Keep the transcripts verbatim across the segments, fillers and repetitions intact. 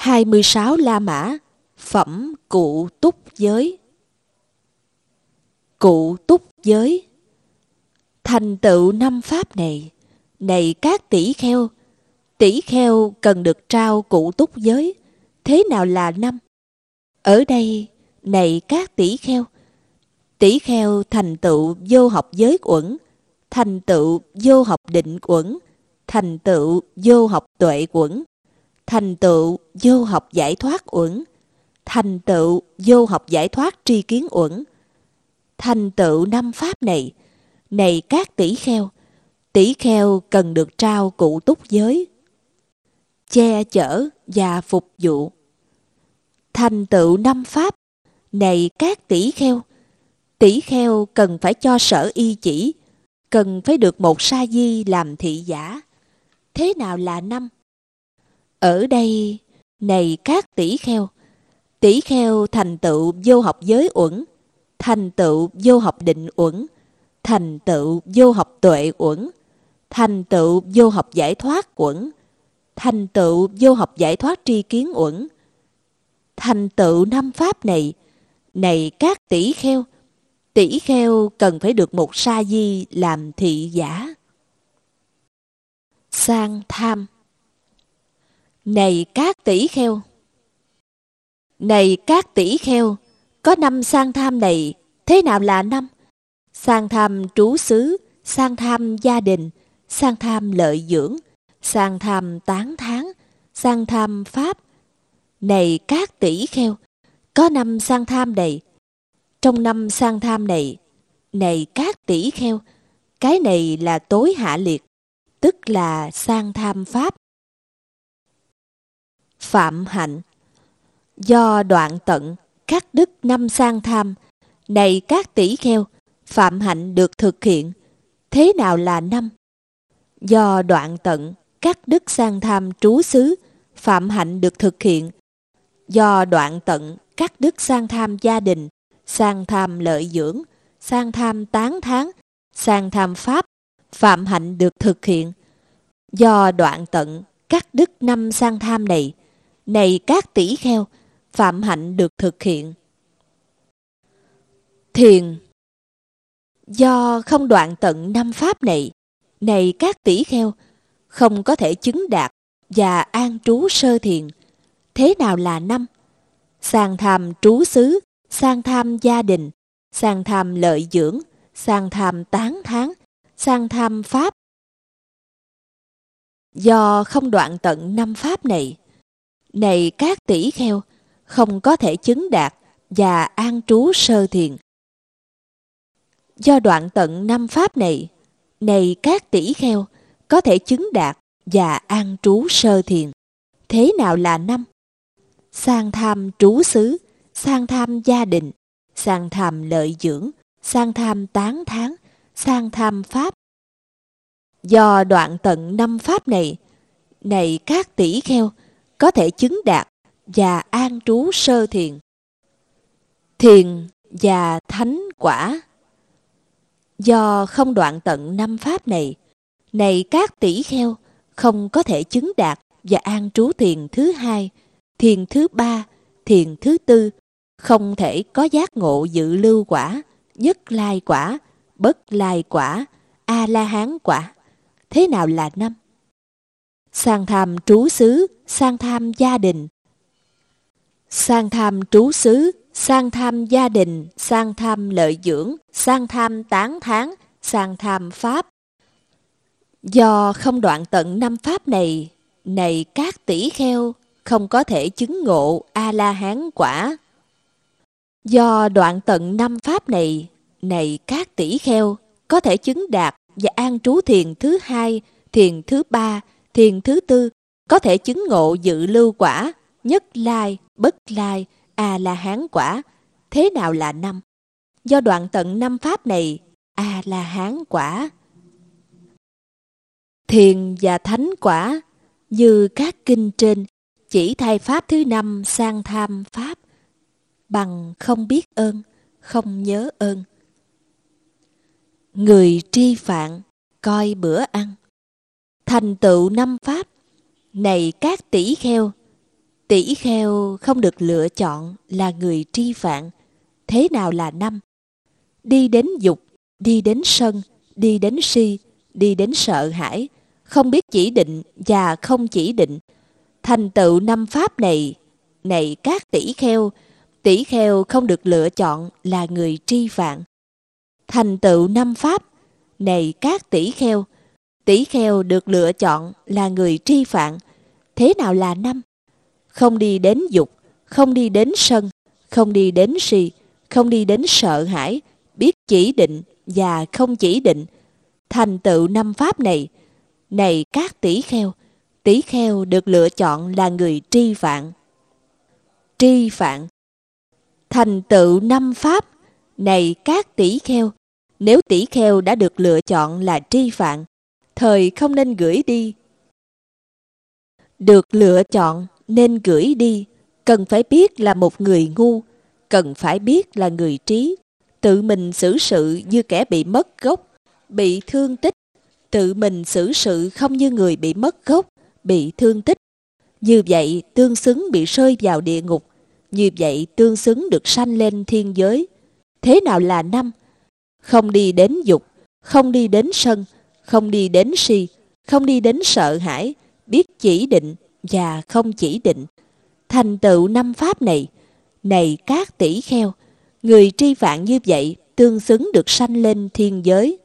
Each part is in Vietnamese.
hai mươi sáu La Mã, phẩm cụ túc giới. Cụ túc giới. Thành tựu năm pháp này, này các tỷ kheo, tỷ kheo cần được trao cụ túc giới. Thế nào là năm? Ở đây, này các tỷ kheo, tỷ kheo thành tựu vô học giới uẩn, thành tựu vô học định uẩn, thành tựu vô học tuệ uẩn, thành tựu vô học giải thoát uẩn, thành tựu vô học giải thoát tri kiến uẩn. Thành tựu năm pháp này, này các tỷ kheo, tỷ kheo cần được trao cụ túc giới. Che chở và phục vụ. Thành tựu năm pháp, này các tỷ kheo, tỷ kheo cần phải cho sở y chỉ, cần phải được một sa di làm thị giả. Thế nào là năm? Ở đây, này các tỷ kheo, tỷ kheo thành tựu vô học giới uẩn, thành tựu vô học định uẩn, thành tựu vô học tuệ uẩn, thành tựu vô học giải thoát uẩn, thành tựu vô học giải thoát tri kiến uẩn. Thành tựu năm pháp này, này các tỷ kheo, tỷ kheo cần phải được một sa di làm thị giả. Sang tham. Này các tỷ kheo, này các tỷ kheo, có năm sang tham này, thế nào là năm? Sang tham trú xứ, sang tham gia đình, sang tham lợi dưỡng, sang tham tán thán, sang tham pháp. Này các tỷ kheo, có năm sang tham này. Trong năm sang tham này, này các tỷ kheo, cái này là tối hạ liệt, tức là sang tham pháp. Phạm hạnh. Do đoạn tận, cắt đứt năm sang tham, này các tỷ kheo, phạm hạnh được thực hiện. Thế nào là năm? Do đoạn tận, cắt đứt sang tham trú xứ, phạm hạnh được thực hiện. Do đoạn tận, cắt đứt sang tham gia đình, sang tham lợi dưỡng, sang tham tán thán, sang tham pháp, phạm hạnh được thực hiện. Do đoạn tận, cắt đứt năm sang tham này, này các tỷ kheo, phạm hạnh được thực hiện. Thiền. Do không đoạn tận năm pháp này, này các tỷ kheo, không có thể chứng đạt và an trú sơ thiền. Thế nào là năm? Sang tham trú xứ, sang tham gia đình, sang tham lợi dưỡng, sang tham tán thán, sang tham pháp. Do không đoạn tận năm pháp này, này các tỷ kheo, không có thể chứng đạt và an trú sơ thiền. Do đoạn tận năm pháp này, này các tỷ kheo, có thể chứng đạt và an trú sơ thiền. Thế nào là năm? Sang tham trú xứ, sang tham gia đình, sang tham lợi dưỡng, sang tham tán thán, sang tham pháp. Do đoạn tận năm pháp này, này các tỷ kheo, có thể chứng đạt và an trú sơ thiền. Thiền và thánh quả. Do không đoạn tận năm pháp này, này các tỷ kheo, không có thể chứng đạt và an trú thiền thứ hai, thiền thứ ba, thiền thứ tư, không thể có giác ngộ dự lưu quả, nhất lai quả, bất lai quả, a la hán quả. Thế nào là năm? Sang tham trú xứ, sang tham gia đình, sang tham trú xứ, sang tham gia đình, sang tham lợi dưỡng, sang tham tán thán, sang tham pháp. Do không đoạn tận năm pháp này, này các tỷ kheo, không có thể chứng ngộ A-la-hán quả. Do đoạn tận năm pháp này, này các tỷ kheo, có thể chứng đạt và an trú thiền thứ hai, thiền thứ ba, thiền thứ tư, có thể chứng ngộ dự lưu quả, nhất lai, bất lai, A-la-hán quả. Thế nào là năm? Do đoạn tận năm pháp này, A-la-hán quả. Thiền và thánh quả, như các kinh trên, chỉ thay pháp thứ năm sang tham pháp, bằng không biết ơn, không nhớ ơn. Người tri phạn, coi bữa ăn. Thành tựu năm pháp, này các tỷ kheo, Tỷ kheo không được lựa chọn là người tri phạn. Thế nào là năm? Đi đến dục, đi đến sân, đi đến si, đi đến sợ hãi, không biết chỉ định và không chỉ định. Thành tựu năm pháp này, này các tỷ kheo, tỷ kheo không được lựa chọn là người tri phạn. Thành tựu năm pháp, này các tỷ kheo, tỷ kheo được lựa chọn là người tri phạn. Thế nào là năm? Không đi đến dục, không đi đến sân, không đi đến si, không đi đến sợ hãi, biết chỉ định và không chỉ định. Thành tựu năm pháp này, này các tỷ kheo, tỷ kheo được lựa chọn là người tri phạn. Tri phạn. Thành tựu năm pháp, này các tỷ kheo, nếu tỷ kheo đã được lựa chọn là tri phạn, thời không nên gửi đi. Được lựa chọn nên gửi đi, cần phải biết là một người ngu, cần phải biết là người trí, tự mình xử sự như kẻ bị mất gốc, bị thương tích, tự mình xử sự không như người bị mất gốc, bị thương tích. Như vậy tương xứng bị rơi vào địa ngục, như vậy tương xứng được sanh lên thiên giới. Thế nào là năm? Không đi đến dục, không đi đến sân, không đi đến si, không đi đến sợ hãi, biết chỉ định và không chỉ định. Thành tựu năm pháp này, này các tỷ kheo, người tri phạn như vậy tương xứng được sanh lên thiên giới.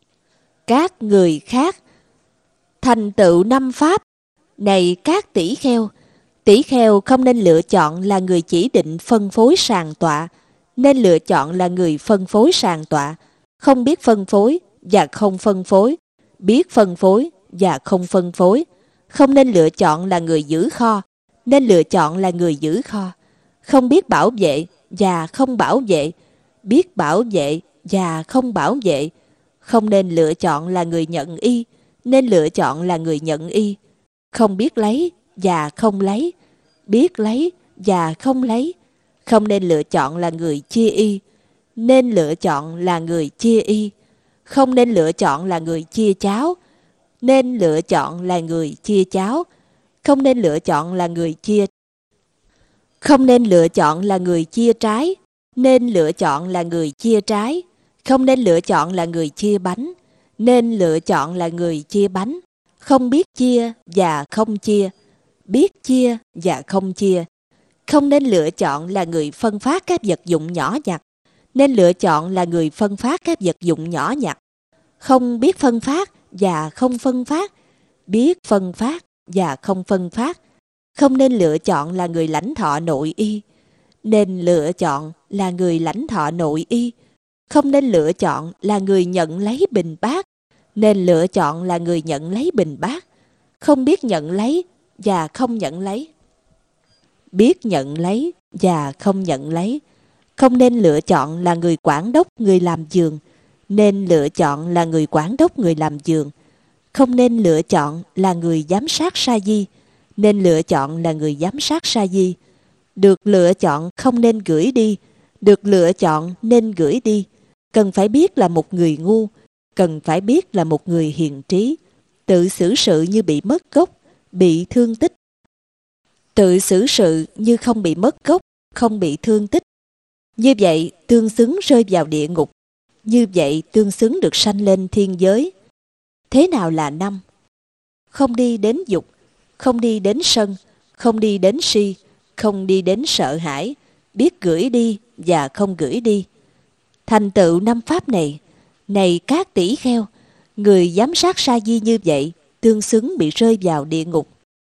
Các người khác. Thành tựu năm pháp, này các tỷ kheo, tỷ kheo không nên lựa chọn là người chỉ định phân phối sàng tọa, nên lựa chọn là người phân phối sàng tọa, không biết phân phối và không phân phối, biết phân phối và không phân phối. Không nên lựa chọn là người giữ kho, nên lựa chọn là người giữ kho. Không biết bảo vệ và không bảo vệ, biết bảo vệ và không bảo vệ. Không nên lựa chọn là người nhận y, nên lựa chọn là người nhận y. Không biết lấy và không lấy, biết lấy và không lấy. Không nên lựa chọn là người chia y, nên lựa chọn là người chia y. Không nên lựa chọn là người chia cháo, nên lựa chọn là người chia cháo. Không nên lựa chọn là người chia Không nên lựa chọn là người chia trái, nên lựa chọn là người chia trái. Không nên lựa chọn là người chia bánh, nên lựa chọn là người chia bánh. Không biết chia và không chia, biết chia và không chia. Không nên lựa chọn là người phân phát các vật dụng nhỏ nhặt, nên lựa chọn là người phân phát các vật dụng nhỏ nhặt. Không biết phân phát và không phân phát, biết phân phát và không phân phát. Không nên lựa chọn là người lãnh thọ nội y, nên lựa chọn là người lãnh thọ nội y. Không nên lựa chọn là người nhận lấy bình bát, nên lựa chọn là người nhận lấy bình bát. Không biết nhận lấy và không nhận lấy, biết nhận lấy và không nhận lấy. Không nên lựa chọn là người quản đốc người làm giường, nên lựa chọn là người quản đốc người làm giường. Không nên lựa chọn là người giám sát sa di, nên lựa chọn là người giám sát sa di. Được lựa chọn không nên gửi đi, được lựa chọn nên gửi đi. Cần phải biết là một người ngu, cần phải biết là một người hiền trí, tự xử sự như bị mất gốc, bị thương tích. Tự xử sự như không bị mất gốc, không bị thương tích. Như vậy tương xứng rơi vào địa ngục, như vậy tương xứng được sanh lên thiên giới. Thế nào là năm? Không đi đến dục, không đi đến sân, không đi đến si, không đi đến sợ hãi, biết gửi đi và không gửi đi. Thành tựu năm pháp này, này các tỷ kheo, người giám sát sa di như vậy tương xứng bị rơi vào địa ngục.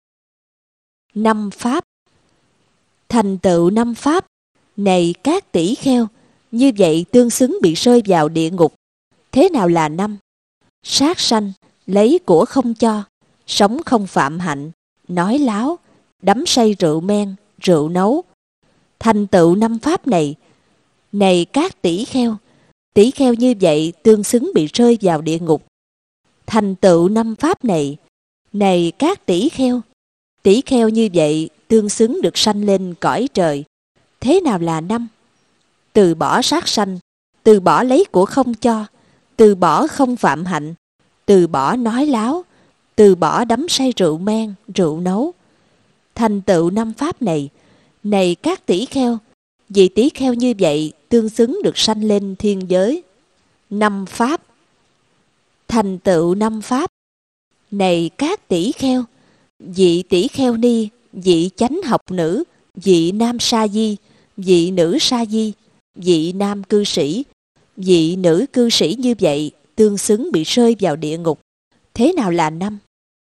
Năm pháp. Thành tựu năm pháp, này các tỷ kheo, như vậy tương xứng bị rơi vào địa ngục. Thế nào là năm? Sát sanh, lấy của không cho, sống không phạm hạnh, nói láo, đắm say rượu men, rượu nấu. Thành tựu năm pháp này, này các tỷ kheo, tỷ kheo như vậy tương xứng bị rơi vào địa ngục. Thành tựu năm pháp này, này các tỷ kheo, tỷ kheo như vậy tương xứng được sanh lên cõi trời. Thế nào là năm? Từ bỏ sát sanh, từ bỏ lấy của không cho, từ bỏ không phạm hạnh, từ bỏ nói láo, từ bỏ đắm say rượu men, rượu nấu. Thành tựu năm pháp này, này các tỷ kheo, vị tỷ kheo như vậy tương xứng được sanh lên thiên giới. Năm pháp. Thành tựu năm pháp, này các tỷ kheo, vị tỷ kheo ni, vị chánh học nữ, vị nam sa di, vị nữ sa di, vị nam cư sĩ, vị nữ cư sĩ như vậy tương xứng bị rơi vào địa ngục. Thế nào là năm?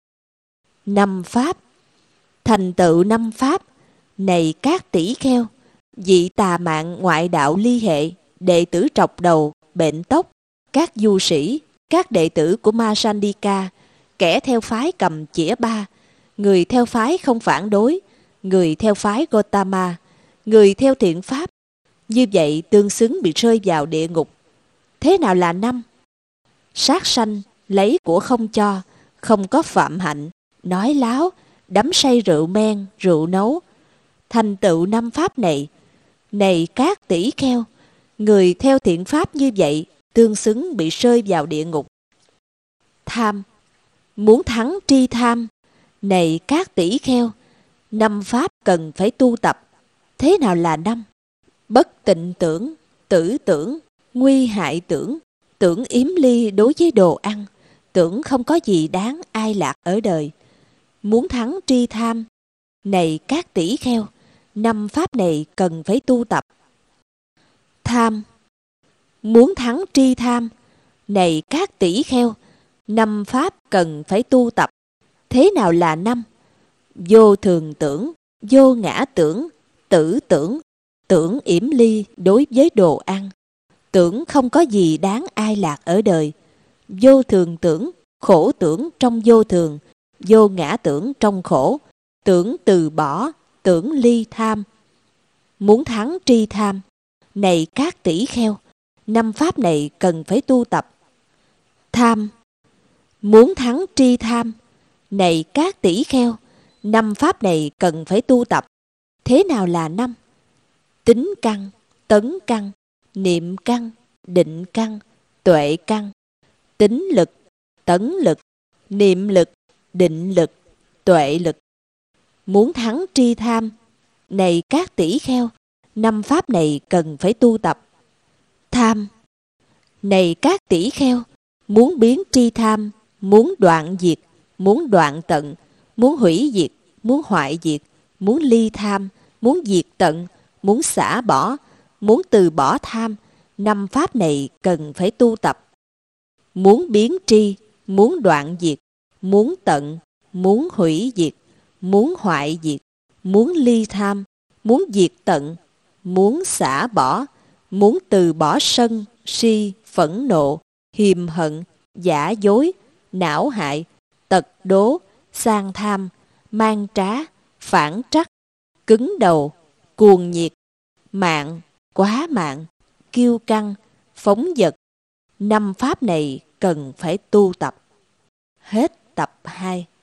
Năm pháp. Thành tựu năm pháp, này các tỷ kheo, vị tà mạn ngoại đạo ly hệ, đệ tử trọc đầu, bệnh tóc, các du sĩ, các đệ tử của Ma Sandika, kẻ theo phái cầm chĩa ba, người theo phái không phản đối, người theo phái Gotama, người theo thiện pháp, như vậy tương xứng bị rơi vào địa ngục. Thế nào là năm? Sát sanh, lấy của không cho, không có phạm hạnh, nói láo, đắm say rượu men, rượu nấu. Thành tựu năm pháp này, này các tỷ kheo, người theo thiện pháp như vậy tương xứng bị rơi vào địa ngục. Tham. Muốn thắng tri tham, này các tỷ kheo, năm pháp cần phải tu tập. Thế nào là năm? Bất tịnh tưởng, tử tưởng, nguy hại tưởng, tưởng yếm ly đối với đồ ăn, tưởng không có gì đáng ai lạc ở đời. Muốn thắng tri tham, này các tỷ kheo, năm pháp này cần phải tu tập. Tham. Muốn thắng tri tham, này các tỷ kheo, năm pháp cần phải tu tập. Thế nào là năm? Vô thường tưởng, vô ngã tưởng, tử tưởng, tưởng yểm ly đối với đồ ăn, tưởng không có gì đáng ai lạc ở đời. Vô thường tưởng, khổ tưởng trong vô thường, vô ngã tưởng trong khổ, tưởng từ bỏ, tưởng ly tham. Muốn thắng tri tham, này các tỷ kheo, năm pháp này cần phải tu tập. Tham. Muốn thắng tri tham, này các tỷ kheo, năm pháp này cần phải tu tập. Thế nào là năm? Tính căn, tấn căn, niệm căn, định căn, tuệ căn. Tính lực, tấn lực, niệm lực, định lực, tuệ lực. Muốn thắng tri tham, này các tỷ kheo, năm pháp này cần phải tu tập. Tham. Này các tỷ kheo, muốn biến tri tham, muốn đoạn diệt, muốn đoạn tận, muốn hủy diệt, muốn hoại diệt, muốn ly tham, muốn diệt tận, muốn xả bỏ, muốn từ bỏ tham, năm pháp này cần phải tu tập. Muốn biến tri, muốn đoạn diệt, muốn tận, muốn hủy diệt, muốn hoại diệt, muốn ly tham, muốn diệt tận, muốn xả bỏ, muốn từ bỏ sân, si, phẫn nộ, hiềm hận, giả dối, não hại, tật đố, sang tham, mang trá, phản trắc, cứng đầu, cuồng nhiệt, mạng, quá mạng, kiêu căng, phóng dật. Năm pháp này cần phải tu tập. Hết tập hai.